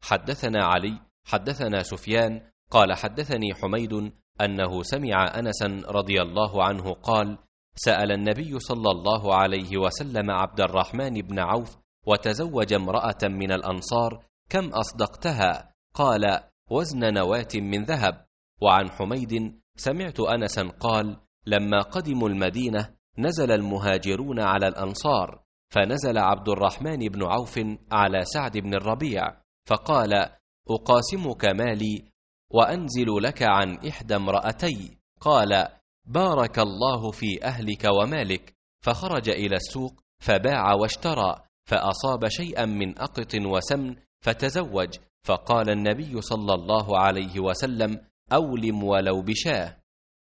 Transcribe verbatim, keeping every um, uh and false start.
حدثنا علي حدثنا سفيان قال حدثني حميد أنه سمع أنسا رضي الله عنه قال: سأل النبي صلى الله عليه وسلم عبد الرحمن بن عوف وتزوج امرأة من الأنصار: كم أصدقتها؟ قال: وزن نواة من ذهب. وعن حميد سمعت أنسا قال: لما قدموا المدينة نزل المهاجرون على الأنصار، فنزل عبد الرحمن بن عوف على سعد بن الربيع فقال: أقاسمك مالي وأنزل لك عن إحدى امرأتي. قال: بارك الله في أهلك ومالك. فخرج إلى السوق فباع واشترى، فأصاب شيئا من أقط وسمن فتزوج، فقال النبي صلى الله عليه وسلم: أولم ولو بشاه.